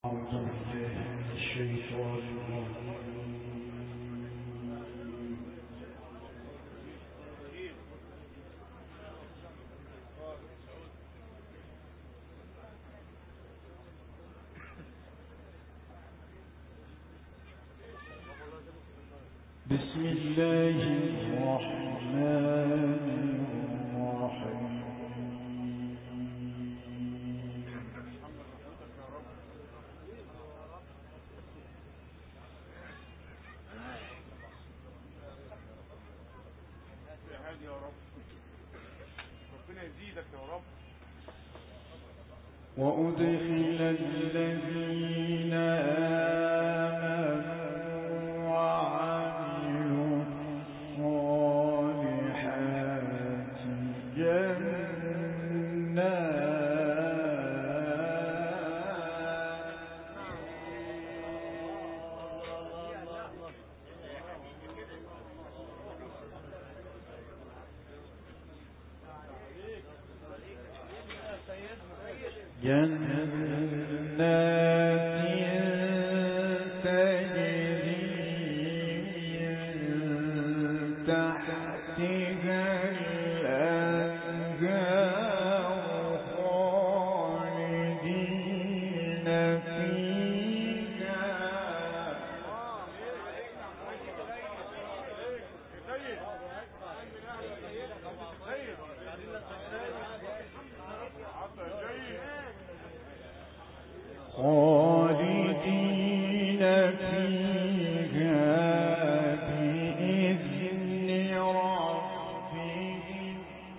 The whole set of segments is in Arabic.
بسم الله الرحمن الرحيم. يا رب ربنا يزيدك يا رب. وأدخل الذين خالدين فيها بإذن ربهم.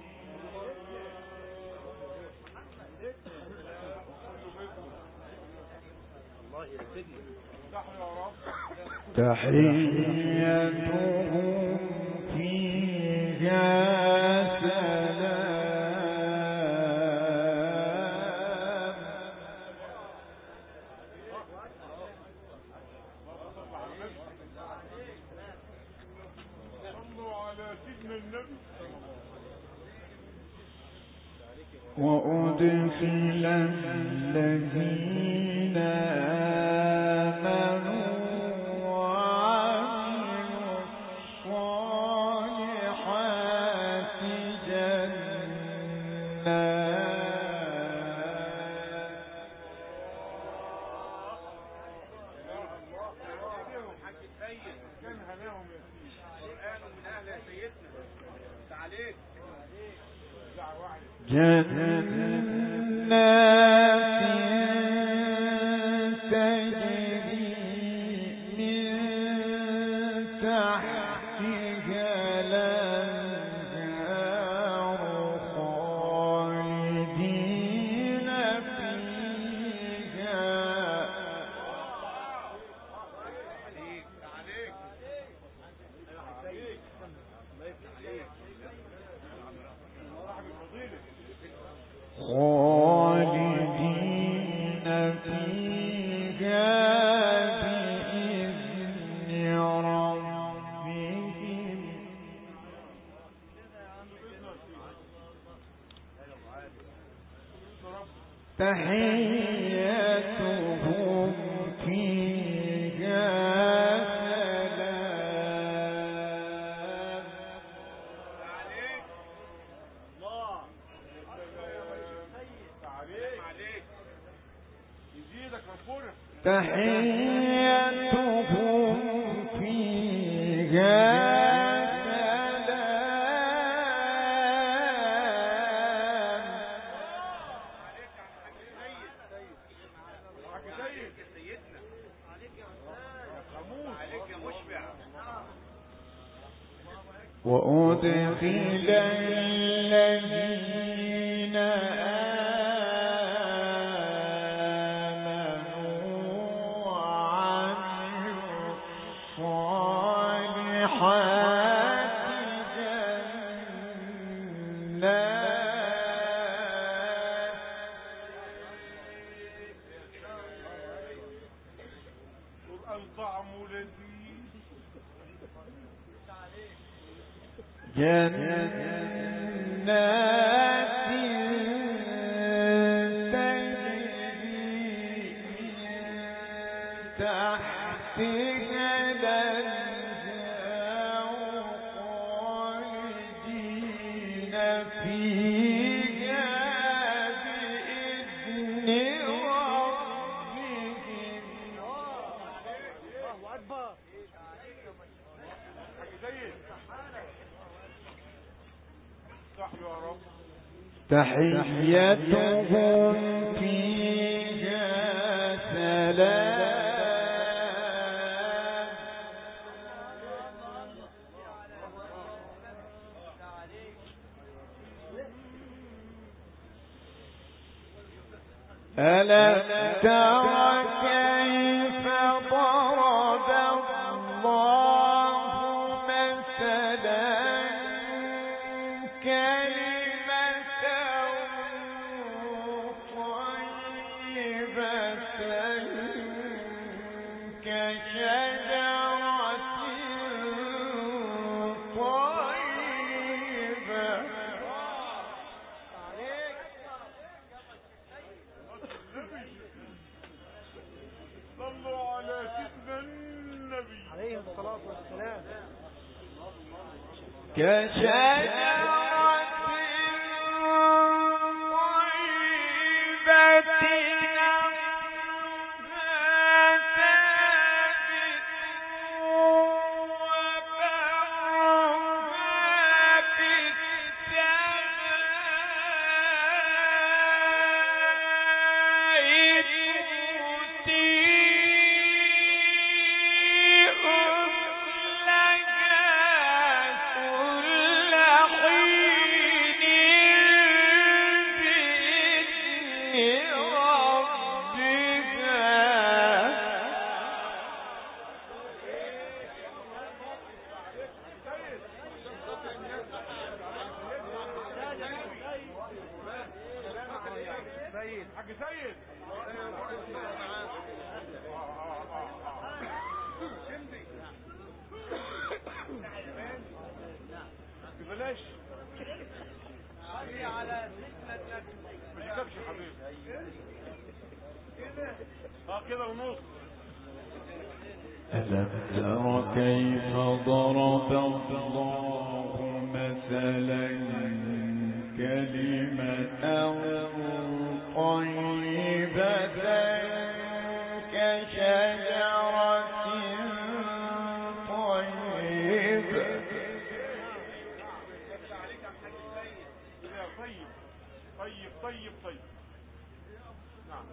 تحيتهم فيها وأدخل الذين آمنوا وعملوا الصالحات جنات تجري من تحتها الأنهار خالدين فيها. خالدين فيها بإذن ربهم. تحيتهم فيها تحيتهم فيها وأدخل الذين جنات تجري من تحتها الأنهار خالدين فيها بإذن ربهم. الله أكبر. تحيتهم فيها سلام. ألم تر كيف ضرب الله مثلا كلمة طيبة كشجرة طيبة. صلوا على سيدنا النبي عليه الصلاة والسلام. كشجرة حاج سيد بلاش على سيدنا النبي. مش كبش حبيبي كده ونص. ألم تر كيف ضرب الله مثلا كلمة طيبة كشجرة طيبة. طيب نعم.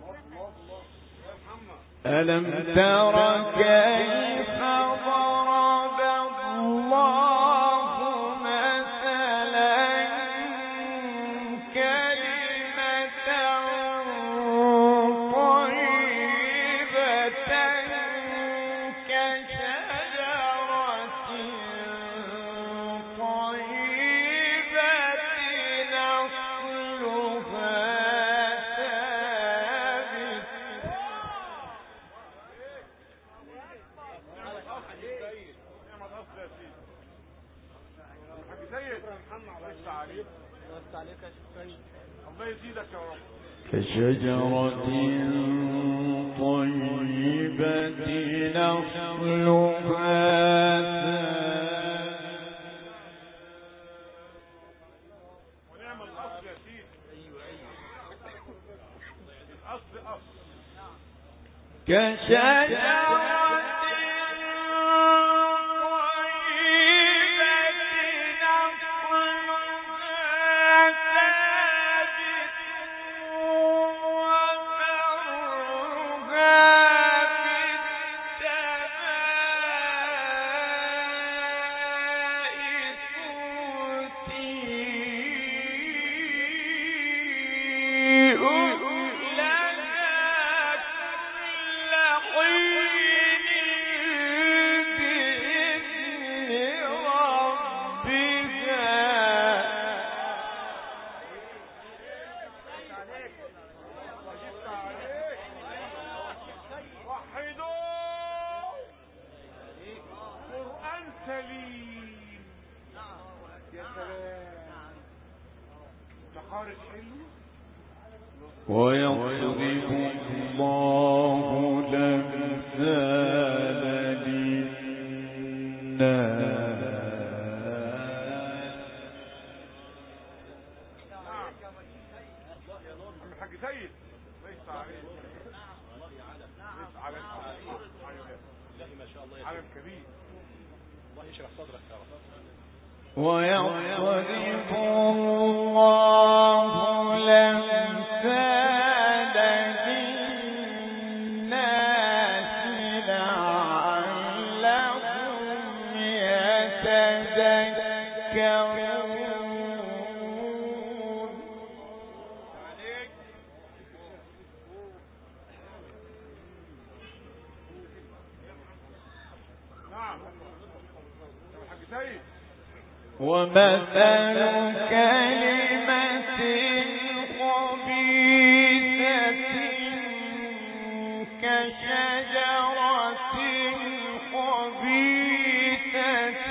ألم تر كيف ضرب الله مثلا كلمة طيبة كشجرة طيبة أصلها كشجرة طيبة أصلها ونعم الأصل يا سيدي. الأصل كشجرة ويضرب الله الأمثال كبير. الله يشرح صدرك يا رب. ويضرب الله الأمثال للناس لعلهم يتذكرون. نعم الحاج سيد. ومثل كلمة خبيثة كشجرة خبيثة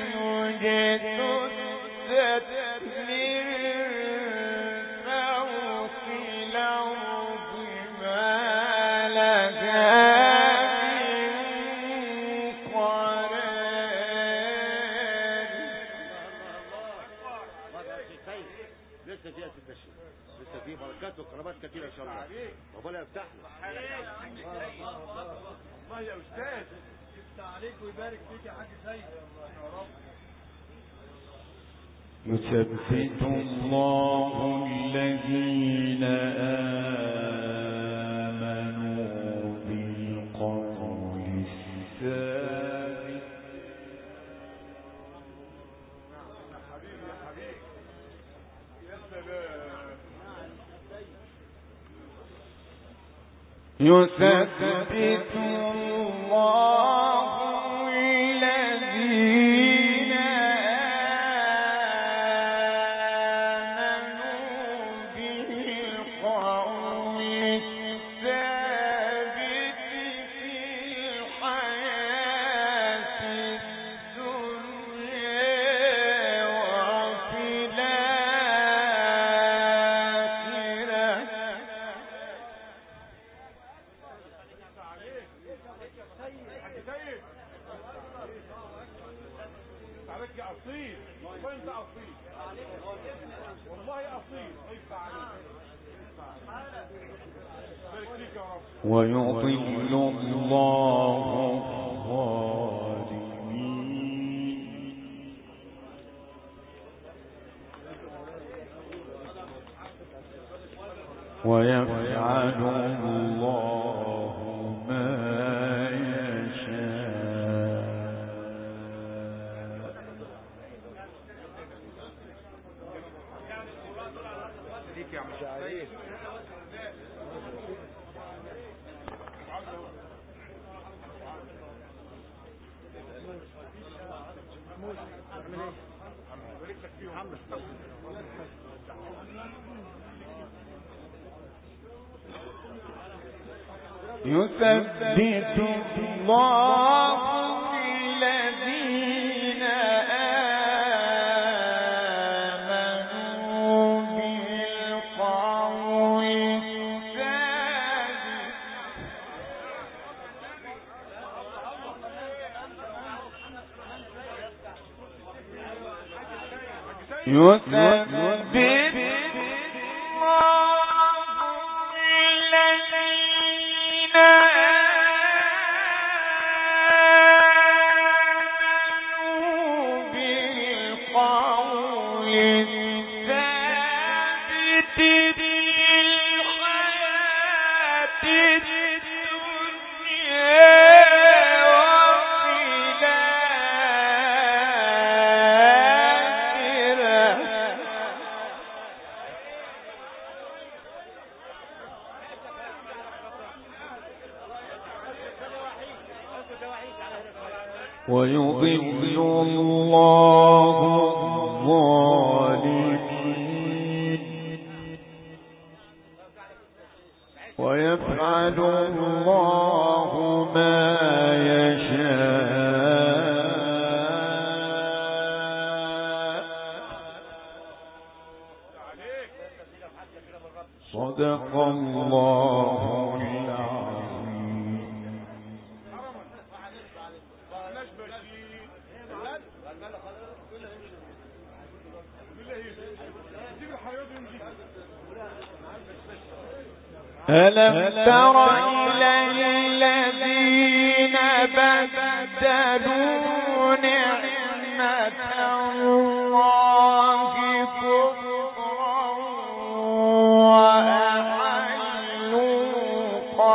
اجتثت من فوق الأرض ما لها لسه فيها تتبشر، لسه فيه بركات وقرابات كثيره ان شاء الله. ربنا يفتح لنا. الله يا استاذ يفتح عليك ويبارك فيك يا حاج سيد. يا رب. يثبت الله الذين آمنوا بالقول الثابت. حبيبي يا حبيبي يا سلام. يثبت الله الذين آمنوا بالقول الثابت في الحياة الدنيا وفي الآخرة. عليك يا اصيل. والله انت اصيل. والله اصيل. يفتح عليك. بارك فيك يا رب. ويضل الله الظالمين ويفعل الله ما يشاء. ليك يا عم سعيد. يثبت الله الذين آمنوا بالقول الثابت. يثبت ويضل الله الظالمين ويفعل الله ما يشاء. صدق الله العظيم. ألم تر إلى الذين بدلوا بدلوا نعمة الله كفرا وأحلوا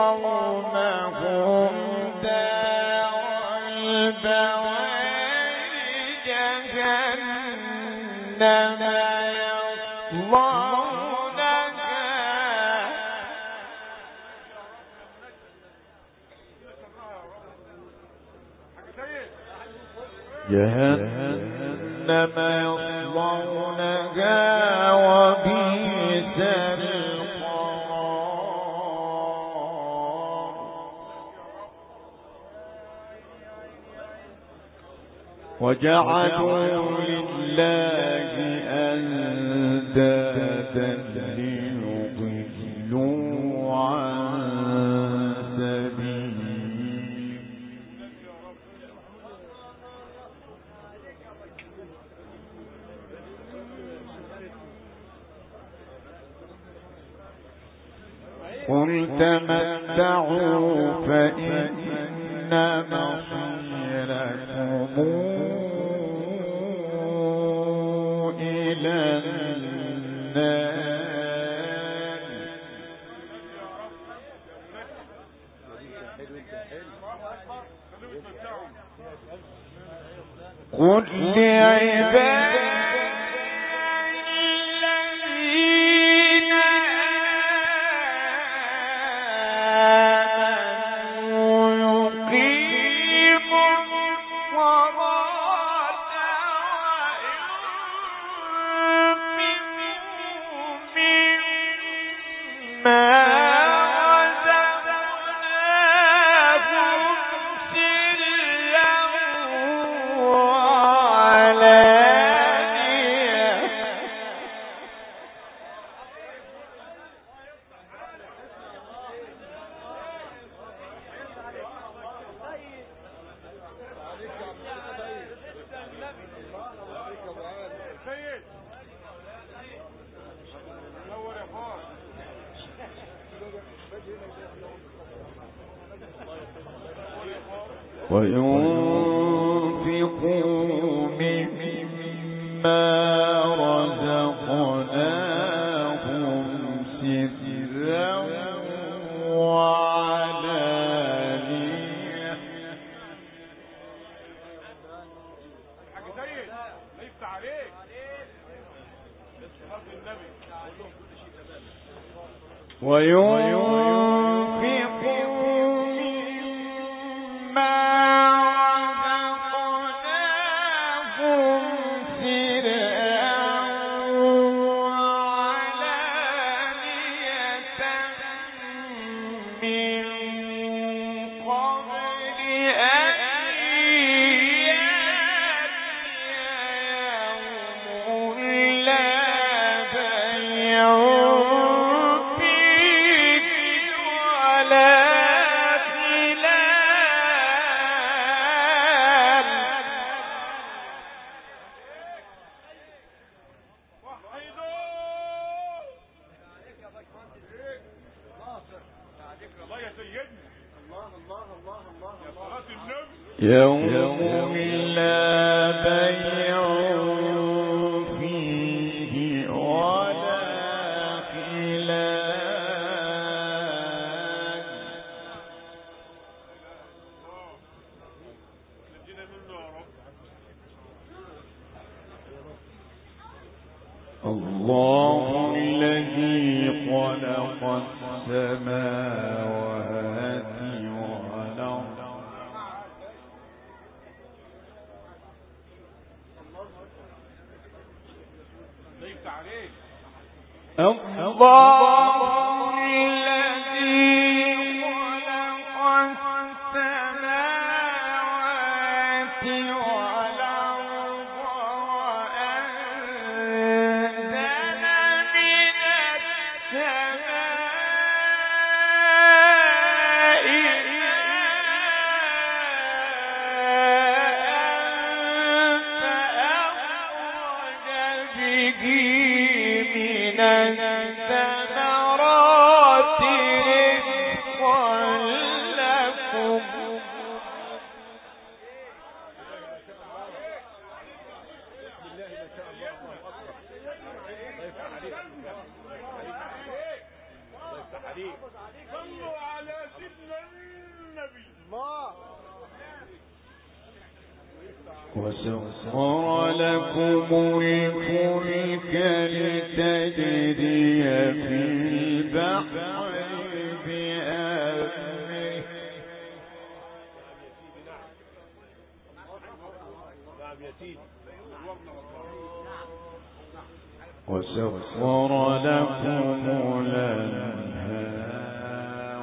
قومهم دار البوار جهنم جهنم يصلونها وبئس القرار وجعلوا لله أندادا ليضلوا عن سبيله قل تمتعوا فإن مصيركم إلى النار قل لعبادي وينفقوا مما رزقناهم سرا وعلانية حاج سيد ليس عليك صلاة النبي يوم لا بيع فيه ولا خلال الله الذي خلق السماوات والأرض الله الذي خلق السماوات والأرض وأنزل من السماء فأخرج به من الثمرات رزقا لكم وسخر لكم الفلك لتجري في البحر بأمره وسخر لكم الأنهار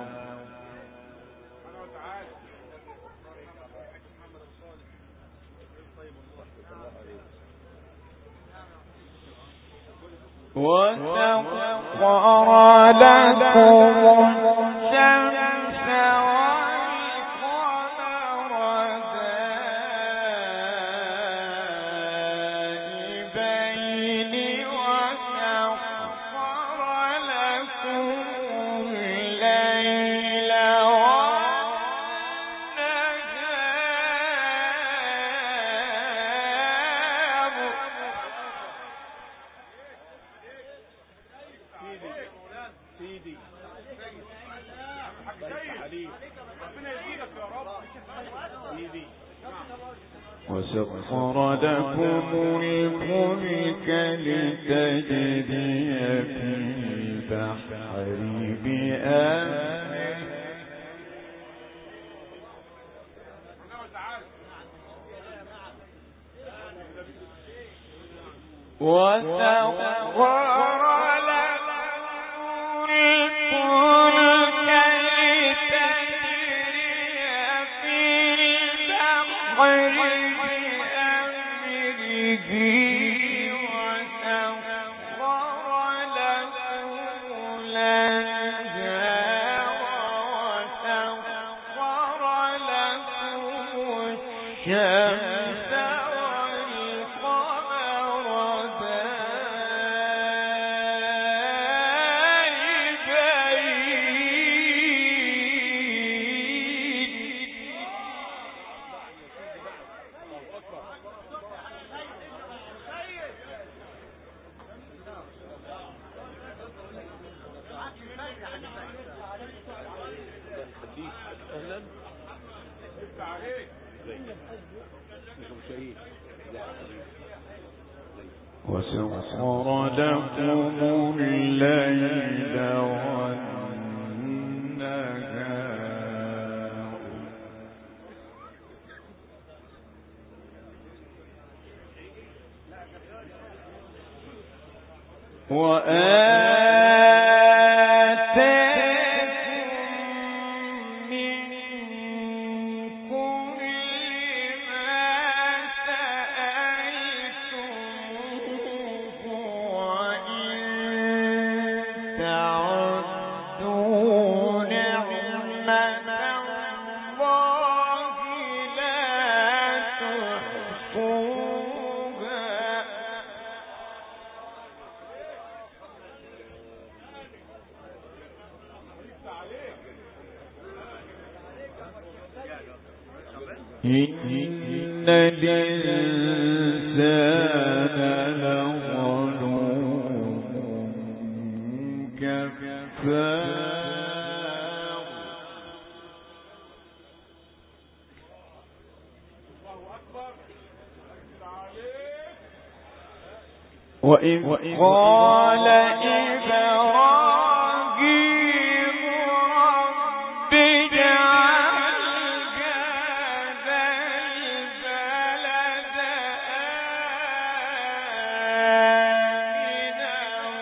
وسخر لكم الشمس والقمر دائبين وسخر لكم الليل سيدي ربنا يزيدك يا رب سيدي. وسخر لكم الفلك لتجري في البحر بأمره وسخر لكم الفلك لتجري في البحر بأمره وسخر لكم الأنهار وسخر لكم الشمس والقمر وسخر لكم الليل والنهار وآتاكم من كل ما سألتموه وإن تعدوا نعمة الله لا تحصوها إن الإنسان لظلوم كفار وإذ قال إبراهيم رب اجعل هذا البلد آمنا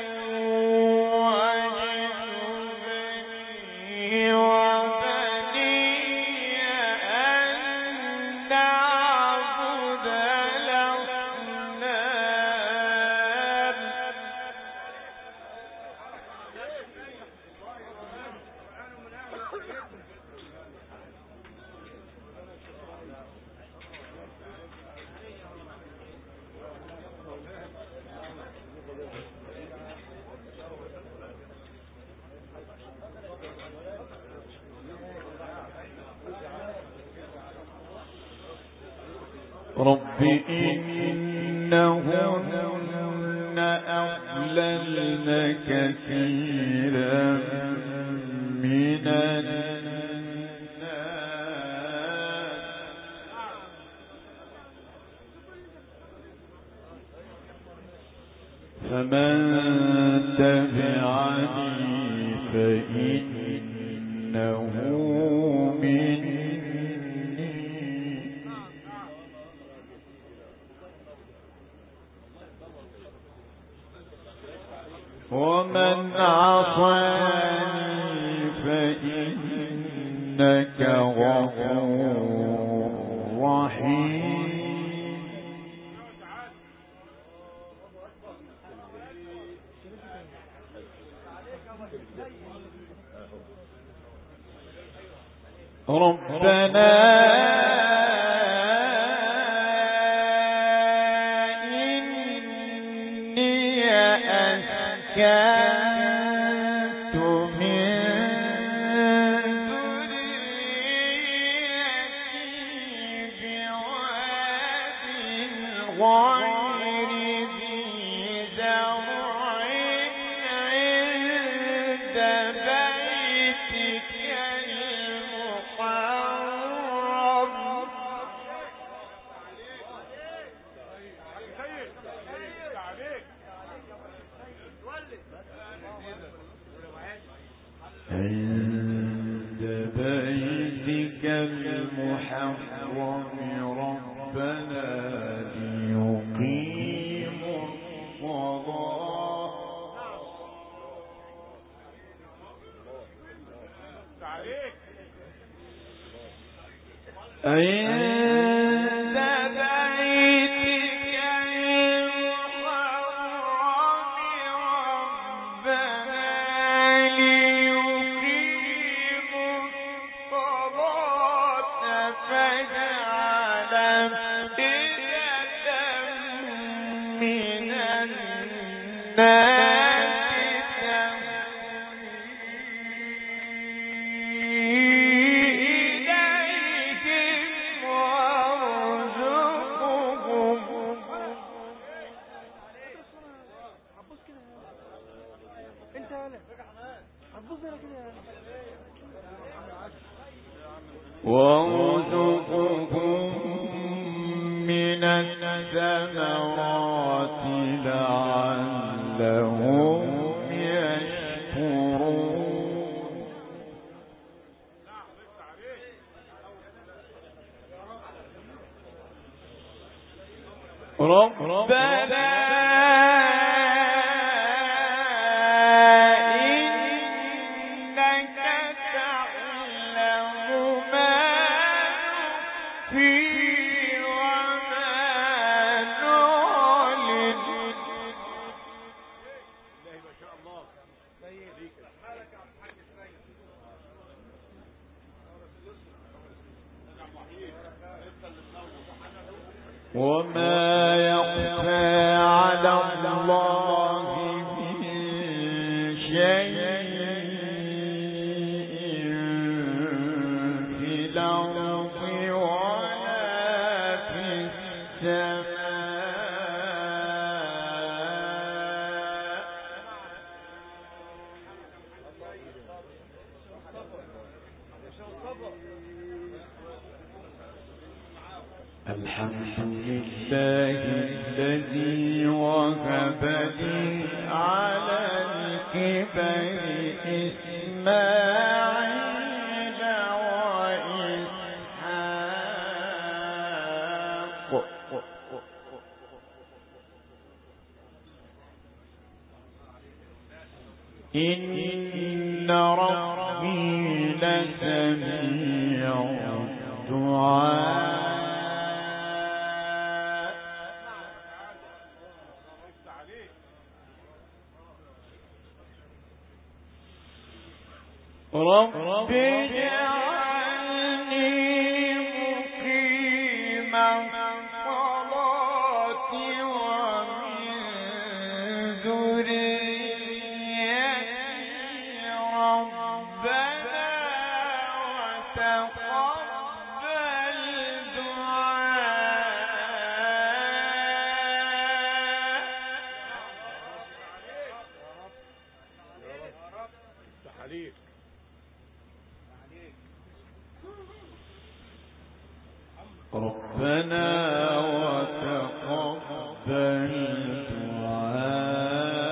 واجنبني وبني أن نعبد الأصنام رب إنهن أضللن كثيرا من الناس. فمن تبعني فإنه مني ومن عصاني فإنك غفور رحيم. ربنا إني أسكنت من ذريتي بواد غير ذي زرع عند بيتك المحرم عند بيتك المحرم ربنا ليقيموا الصلاة عند بيتك المحرم ربنا ليقيموا الصلاة فاجعل أفئدة من الناس وارزقهم من الثمرات لعلهم يشكرون. ربنا وما يخفى على الله من شيء في الأرض ولا في السماء. الحمد لله الذي وهب لي على الكبر إسماعيل وإسحاق إن ربي لسميع الدعاء. رب اجعلني مقيم الصلاة ومن ذريتي ربنا وتقبل دعاء. ربنا وتقبل دعاء.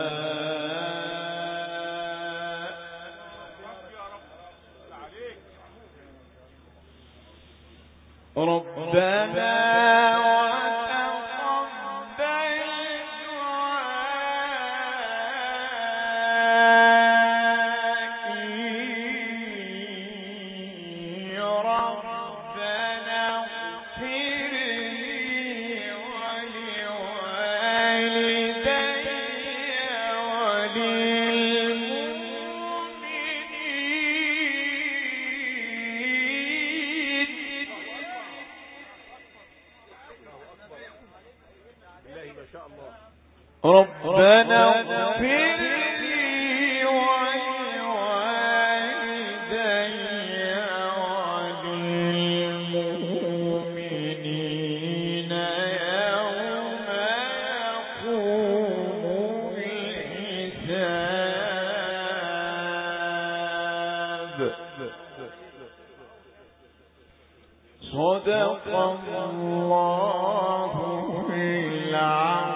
ربنا ربنا اغفر لي ولوالدي وللمؤمنين يوم يقوم الحساب. صدق الله العظيم.